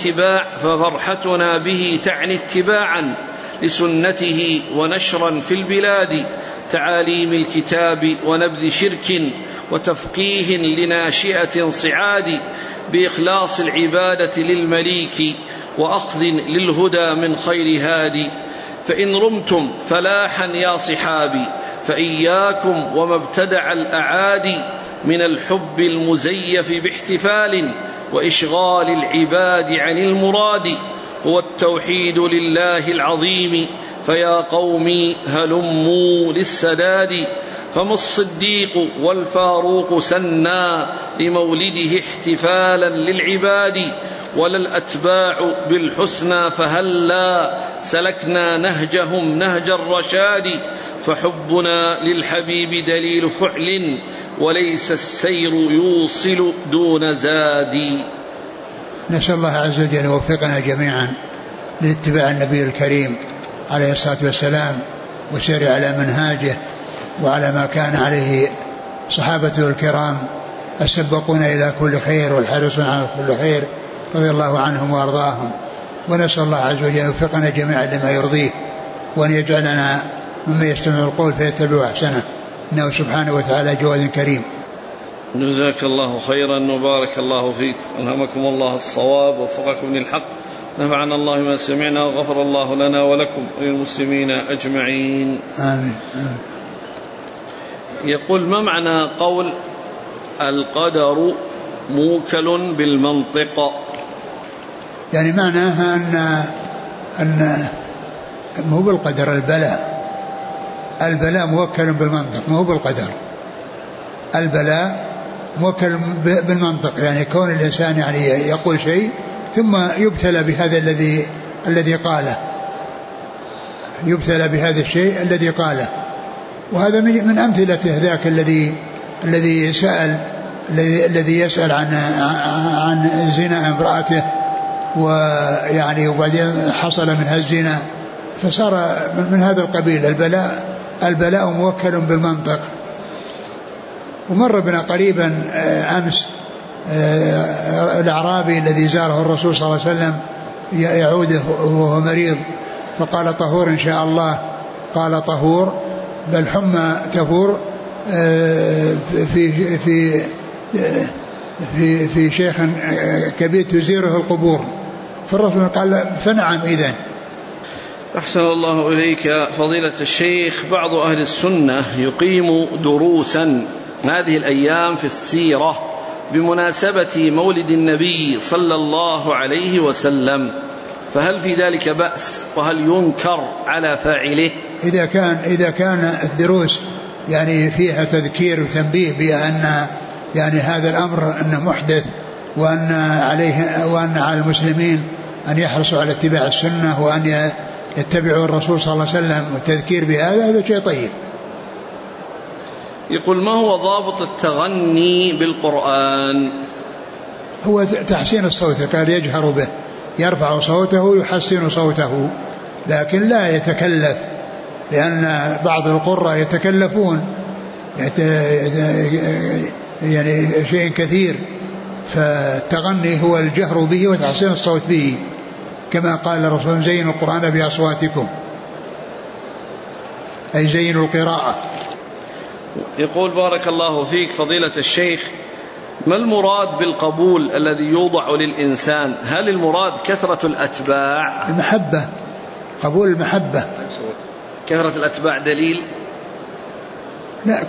به تعني اتباعا لسنته ونشرا في البلاد، تعاليم الكتاب ونبذ شرك وتفقيه لناشئة صعاد، بإخلاص العبادة للمليك وأخذ للهدى من خير هادي. فإن رمتم فلاحا يا صحابي فإياكم وما ابتدع الأعادي، من الحب المزيف باحتفال وإشغال العباد عن المراد، هو التوحيد لله العظيم فيا قوم هلموا للسداد فما الصديق والفاروق سنا لمولده احتفالا للعباد ولا الأتباع بالحسنى فهلا سلكنا نهجهم نهج الرشاد فحبنا للحبيب دليل فعل وليس السير يوصل دون زاد. نسأل الله عز وجل يوفقنا جميعا لاتباع النبي الكريم عليه الصلاة والسلام وسير على منهاجه وعلى ما كان عليه صحابته الكرام السبقون إلى كل خير والحرصون على كل خير رضي الله عنهم وأرضاهم. ونسأل الله عز وجل يوفقنا جميعا لما يرضيه وأن يجعلنا ممن يستمع القول فيتبع أحسنه إنه سبحانه وتعالى جواد كريم. جزاك الله خيرا وبارك الله فيك، ألهمكم الله الصواب ووفقكم للحق، نفعنا الله ما سمعنا وغفر الله لنا ولكم وللمسلمين أجمعين آمين. يقول: ما معنى قول القدر موكل بالمنطق؟ يعني معناها أن مو بالقدر، البلاء موكل بالمنطق مو بالقدر. البلاء موكل بالمنطق، يعني كون الإنسان يعني يقول شيء ثم يبتلى بهذا الذي قاله، يبتلى بهذا الشيء الذي قاله. وهذا من أمثلة ذاك الذي يسأل عن زنا امرأته، ويعني وبعدين حصل منها الزنا فصار من هذا القبيل. البلاء موكل بالمنطق. ومر بنا قريبا أمس الأعرابي الذي زاره الرسول صلى الله عليه وسلم يعوده وهو مريض، فقال: طهور إن شاء الله. قال: طهور بل حمى تفور في شيخ كبير تزيره القبور. فالرسول قال: فنعم إذن. أحسن الله إليك فضيلة الشيخ. بعض أهل السنة يقيم دروسا هذه الأيام في السيرة بمناسبة مولد النبي صلى الله عليه وسلم، فهل في ذلك بأس وهل ينكر على فاعله؟ إذا كان الدروس يعني فيها تذكير وتنبيه بأن يعني هذا الأمر أنه محدث وأن على المسلمين أن يحرصوا على اتباع السنة وأن يتبعوا الرسول صلى الله عليه وسلم والتذكير بهذا، هذا شيء طيب. يقول: ما هو ضابط التغني بالقرآن؟ هو تحسين الصوت، قال يجهر به، يرفع صوته يحسن صوته، لكن لا يتكلف، لأن بعض القراء يتكلفون يعني شيء كثير. فالتغني هو الجهر به وتحسين الصوت به، كما قال الرسول: زينوا القرآن بأصواتكم، أي زينوا القراءة. يقول: بارك الله فيك فضيلة الشيخ، ما المراد بالقبول الذي يوضع للإنسان؟ هل المراد كثرة الأتباع؟ المحبة، قبول المحبة. كثرة الأتباع دليل؟ لا،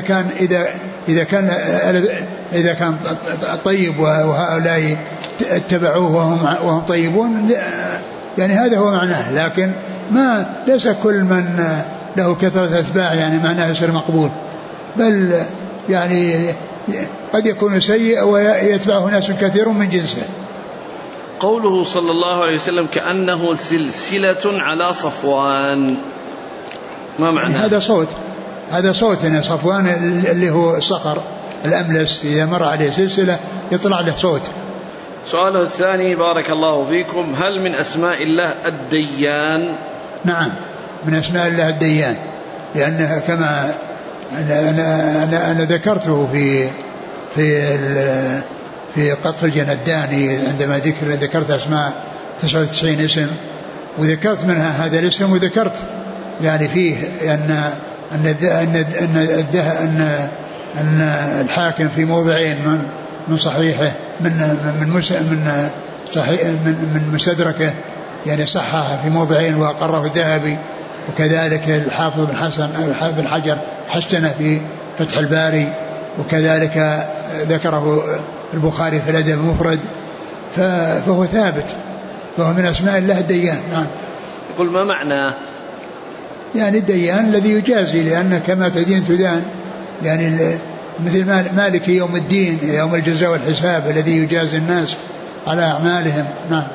إذا كان طيب وهؤلاء اتبعوه وهم طيبون، يعني هذا هو معناه. لكن ليس كل من له كثرة أتباع يعني معناه يصير مقبول، بل يعني قد يكون سيء ويتبعه ناس كثير من جنسه. قوله صلى الله عليه وسلم: كأنه سلسلة على صفوان، ما معنى؟ يعني هذا صوت يعني صفوان اللي هو الصخر الأملس، إذا مر عليه سلسلة يطلع له صوت. سؤاله الثاني: بارك الله فيكم، هل من أسماء الله الديان؟ نعم، من أسماء الله الديان، لأنها كما أنا ذكرته في قطف الجنداني عندما ذكرت أسماء 99 اسم، وذكرت منها هذا الاسم، وذكرت يعني فيه أن الحاكم في موضعين من صحيحه من مستدركه يعني صححه في موضعين وأقره الذهبي، وكذلك الحافظ بن حجر حسنه في فتح الباري، وكذلك ذكره البخاري في الأدب المفرد، فهو ثابت، فهو من أسماء الله الديان. نعم. يقول: ما معناه؟ يعني الديان الذي يجازي، لأن كما تدين تدان، يعني مثل مالك يوم الدين يوم الجزاء والحساب الذي يجازي الناس على أعمالهم. نعم.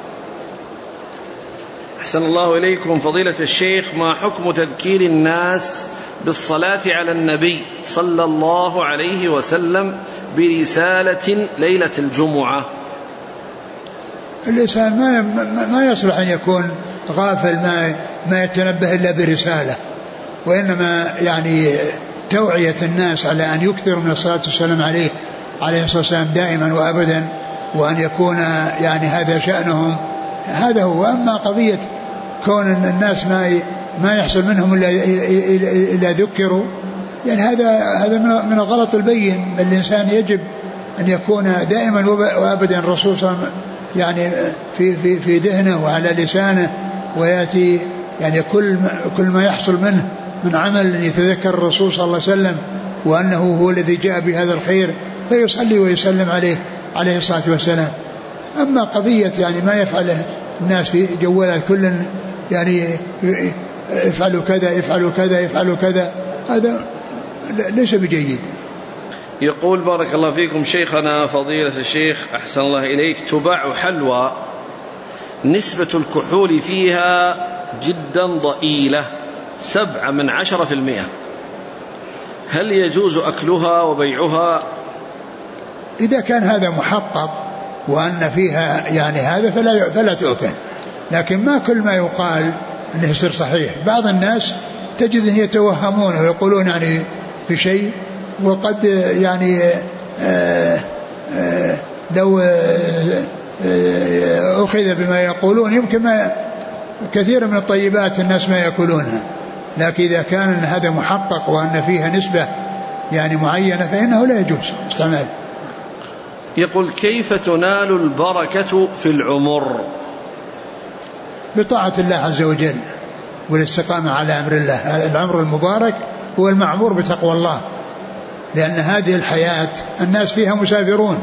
أحسن الله إليكم فضيلة الشيخ، ما حكم تذكير الناس بالصلاة على النبي صلى الله عليه وسلم برسالة ليلة الجمعة؟ الإنسان ما يصلح أن يكون غافل ما يتنبه إلا برسالة، وإنما يعني توعية الناس على أن يكثروا من الصلاة والسلام عليه الصلاة والسلام دائما وأبدا، وأن يكون يعني هذا شأنهم، هذا هو. أما قضية كون الناس ما يحصل منهم إلا ذكروا، يعني هذا من الغلط البين. بل الإنسان يجب أن يكون دائما وأبدا الرسول صلى الله عليه وسلم يعني في ذهنه وعلى لسانه، ويأتي يعني كل ما يحصل منه من عمل يتذكر الرسول صلى الله عليه وسلم وأنه هو الذي جاء بهذا الخير، فيصلي ويسلم عليه الصلاة والسلام. أما قضية يعني ما يفعله الناس في جوالات كل يعني افعلوا كذا افعلوا كذا افعلوا كذا، هذا ليس بجيد. يقول بارك الله فيكم شيخنا فضيلة الشيخ أحسن الله إليك، تباع حلوى نسبة الكحول فيها جدا ضئيلة 0.7%، هل يجوز أكلها وبيعها؟ إذا كان هذا محقق وأن فيها يعني هذا فلا تؤكل، لكن ما كل ما يقال أنه يصير صحيح. بعض الناس تجد أن يتوهمون ويقولون يعني في شيء، وقد يعني لو أخذ بما يقولون يمكن كثير من الطيبات الناس ما يأكلونها، لكن إذا كان هذا محقق وأن فيها نسبة يعني معينة فإنه لا يجوز استعمال. يقول كيف تنال البركة في العمر؟ بطاعة الله عز وجل والاستقامة على أمر الله. العمر المبارك هو المعمور بتقوى الله، لأن هذه الحياة الناس فيها مسافرون،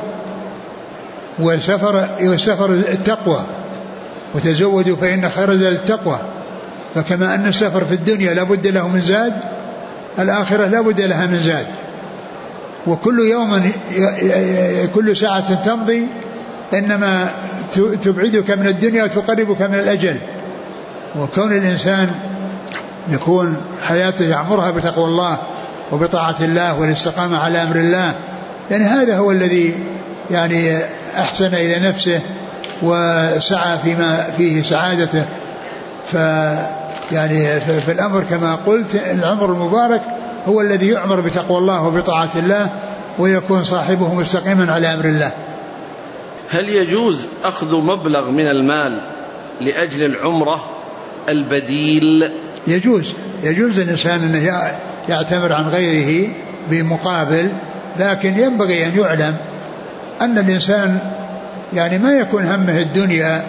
والسفر التقوى، وتزودوا فإن خير الزاد التقوى. فكما أن السفر في الدنيا لا بد له من زاد، الآخرة لا بد لها من زاد. وكل يوم كل ساعة تمضي إنما تبعدك من الدنيا وتقربك من الأجل. وكون الإنسان يكون حياته يعمرها بتقوى الله وبطاعة الله والاستقامة على أمر الله، يعني هذا هو الذي يعني أحسن إلى نفسه وسعى فيما فيه سعادته. يعني في الأمر كما قلت العمر المبارك هو الذي يعمر بتقوى الله وبطاعة الله ويكون صاحبه مستقيما على أمر الله. هل يجوز أخذ مبلغ من المال لأجل العمرة البديل؟ يجوز الإنسان أنه يعتمر عن غيره بمقابل، لكن ينبغي أن يعلم أن الإنسان يعني ما يكون همه الدنيا،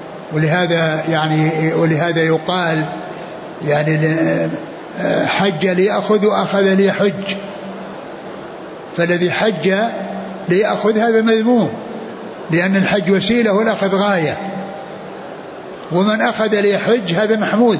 ولهذا يقال يعني حج ليأخذ وأخذ ليحج، فالذي حج ليأخذ هذا مذموم، لأن الحج وسيلة والأخذ غاية، ومن أخذ ليحج هذا محمود،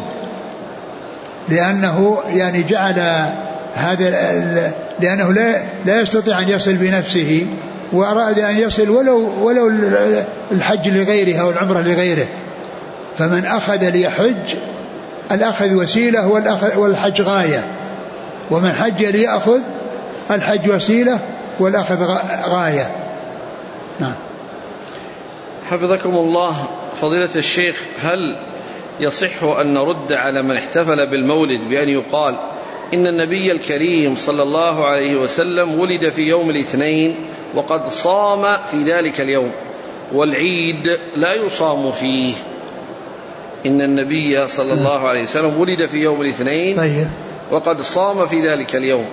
لأنه يعني جعل هذا، لأنه لا يستطيع أن يصل بنفسه وأراد أن يصل ولو الحج لغيره أو العمرة لغيره. فمن أخذ ليحج الأخذ وسيلة والحج غاية، ومن حج ليأخذ الحج وسيلة والأخذ غاية. نعم. حفظكم الله فضيلة الشيخ، هل يصح أن نرد على من احتفل بالمولد بأن يقال إن النبي الكريم صلى الله عليه وسلم ولد في يوم الاثنين وقد صام في ذلك اليوم، والعيد لا يصام فيه؟ إن النبي صلى الله عليه وسلم ولد في يوم الاثنين وقد صام في ذلك اليوم،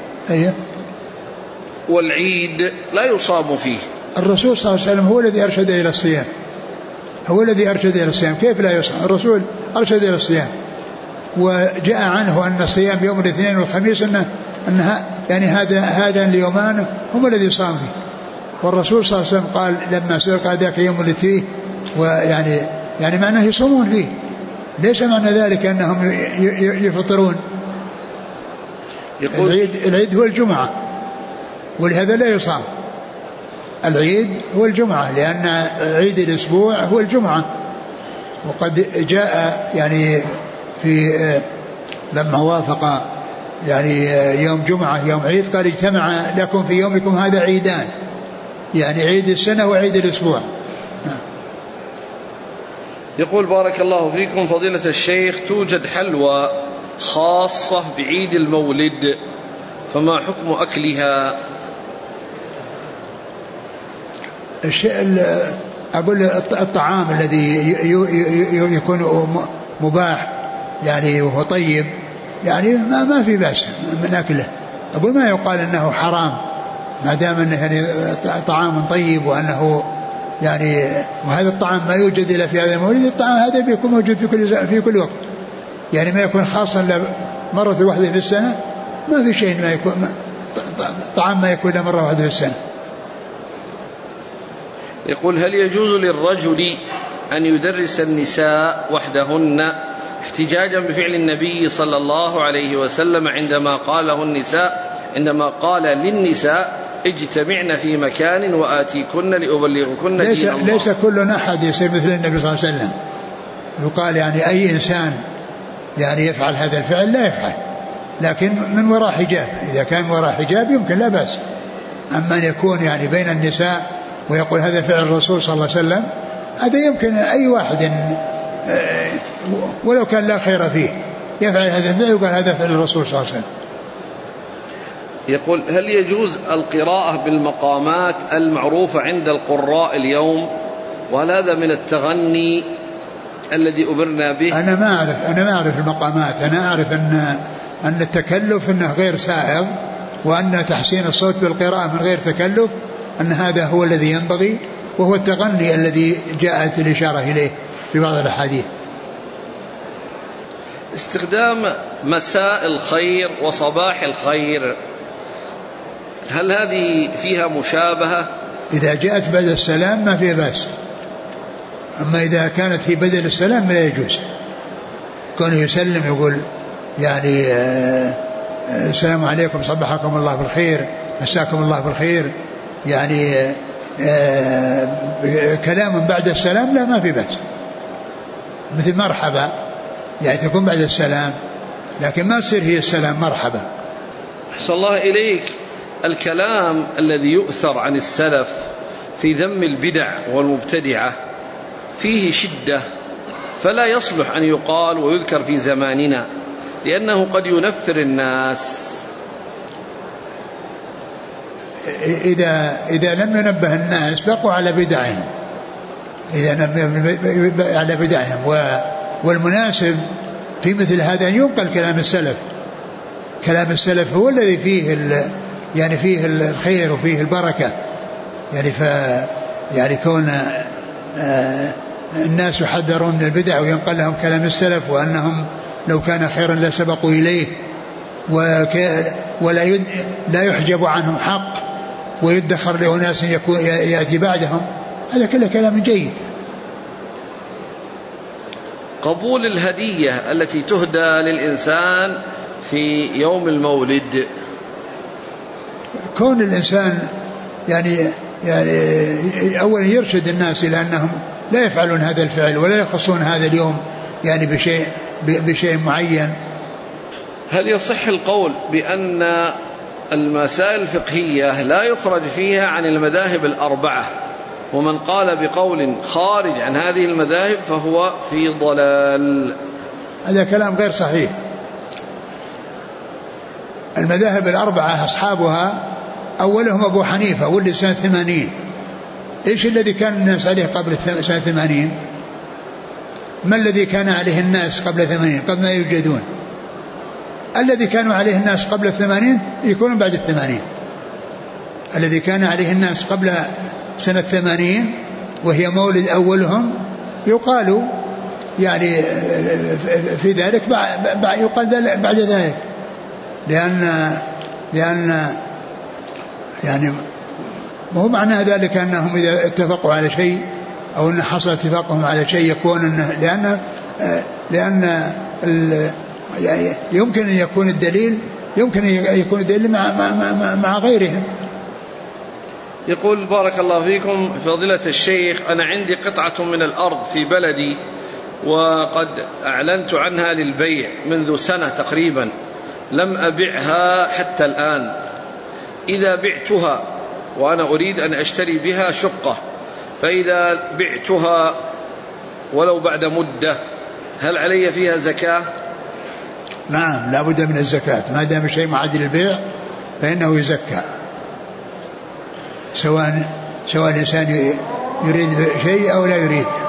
والعيد لا يصام فيه. الرسول صلى الله عليه وسلم هو الذي أرشد إلى الصيام، كيف لا يصام؟ الرسول أرشد إلى الصيام، وجاء عنه أن الصيام يوم الاثنين والخميس أنها يعني هذا اليومان هم الذي صام فيه. والرسول صلى الله عليه وسلم قال لما سئل قال ذاك يوم الذي فيه، ويعني معناه يصومون فيه، ليس معنى ذلك أنهم يفطرون. العيد هو الجمعة، ولهذا لا يصام. العيد هو الجمعة، لأن عيد الأسبوع هو الجمعة. وقد جاء يعني في لما وافق يعني يوم جمعة يوم عيد قال اجتمع لكم في يومكم هذا عيدان، يعني عيد السنة وعيد الأسبوع. يقول بارك الله فيكم فضيلة الشيخ، توجد حلوى خاصة بعيد المولد، فما حكم أكلها؟ أقول الطعام الذي يكون مباح يعني وهو طيب يعني ما في بأس من أكله. أقول ما يقال أنه حرام ما دام أنه يعني طعام طيب، وأنه يعني وهذا الطعام ما يوجد إلا في هذا المولد. الطعام هذا بيكون موجود في كل وقت، يعني ما يكون خاصا مرة واحدة في السنة. ما في شيء ما يكون طعام ما يكون مرة واحدة في السنة. يقول هل يجوز للرجل أن يدرس النساء وحدهن احتجاجا بفعل النبي صلى الله عليه وسلم عندما قال للنساء اجتمعن في مكان وآتيكن لأبلغكن دين الله؟ ليس كل أحد يصير مثل النبي صلى الله عليه وسلم. يقال يعني أي إنسان يعني يفعل هذا الفعل لا يفعل، لكن من وراء حجاب. إذا كان من وراء حجاب يمكن لا بأس. أما أن يكون يعني بين النساء ويقول هذا فعل الرسول صلى الله عليه وسلم، هذا يمكن أي واحد ولو كان لا خير فيه يفعل هذا الفعل وقال هذا فعل الرسول صلى الله عليه وسلم. يقول هل يجوز القراءة بالمقامات المعروفة عند القراء اليوم، وهل هذا من التغني الذي أمرنا به؟ أنا ما أعرف المقامات. أنا أعرف أن التكلف أنه غير سائغ، وأن تحسين الصوت بالقراءة من غير تكلف أن هذا هو الذي ينبغي، وهو التغني الذي جاءت الإشارة إليه في بعض الأحاديث. استخدام مساء الخير وصباح الخير، هل هذه فيها مشابهة؟ إذا جاءت بعد السلام ما فيها بأس، أما إذا كانت في بدل السلام لا يجوز. كونه يسلم يقول يعني السلام عليكم صبحكم الله بالخير مساكم الله بالخير، يعني كلام بعد السلام لا ما في بأس. مثل مرحبا يعني تكون بعد السلام، لكن ما تصير هي السلام مرحبا. أحسن الله إليك. الكلام الذي يؤثر عن السلف في ذم البدع والمبتدعة فيه شدة، فلا يصلح أن يقال ويذكر في زماننا، لأنه قد ينفر الناس. إذا لم ينبه الناس بقوا على بدعهم، على بدعهم. والمناسب في مثل هذا أن ينقل كلام السلف. كلام السلف هو الذي فيه يعني فيه الخير وفيه البركة. يعني كون الناس يحذرون من البدع وينقل لهم كلام السلف، وأنهم لو كان خيرا لسبقوا إليه، لا يحجب عنهم حق ويدخر لأناس يأتي بعدهم، هذا كله كلام جيد. قبول الهدية التي تهدى للإنسان في يوم المولد، كون الإنسان يعني أولا يرشد الناس إلى أنهم لا يفعلون هذا الفعل ولا يخصون هذا اليوم يعني بشيء معين. هل يصح القول بأن المسائل الفقهية لا يخرج فيها عن المذاهب الأربعة، ومن قال بقول خارج عن هذه المذاهب فهو في ضلال؟ هذا كلام غير صحيح. المذاهب الأربعة أصحابها أولهم أبو حنيفة ولد سنة 80. إيش الذي كان الناس عليه قبل سنة 80؟ ما الذي كان عليه الناس قبل 80 قبل ما يوجدون؟ الذي كانوا عليه الناس قبل 80 يكون بعد 80. الذي كان عليه الناس قبل سنة 80 وهي مولد أولهم يقال يعني في ذلك يقال بعد ذلك، لأن يعني مو معنى ذلك أنهم إذا اتفقوا على شيء أو أن حصل اتفاقهم على شيء يكون لأن لأن يعني يمكن أن يكون الدليل مع غيرهم. يقول بارك الله فيكم فضيلة الشيخ، أنا عندي قطعة من الأرض في بلدي وقد أعلنت عنها للبيع منذ سنة تقريبا، لم أبعها حتى الآن. إذا بعتها وأنا أريد أن أشتري بها شقة، فإذا بعتها ولو بعد مدة هل علي فيها زكاة؟ نعم، لا بد من الزكاة، ما دام شيء معدل البيع فإنه يزكى، سواء الإنسان يريد شيء أو لا يريد.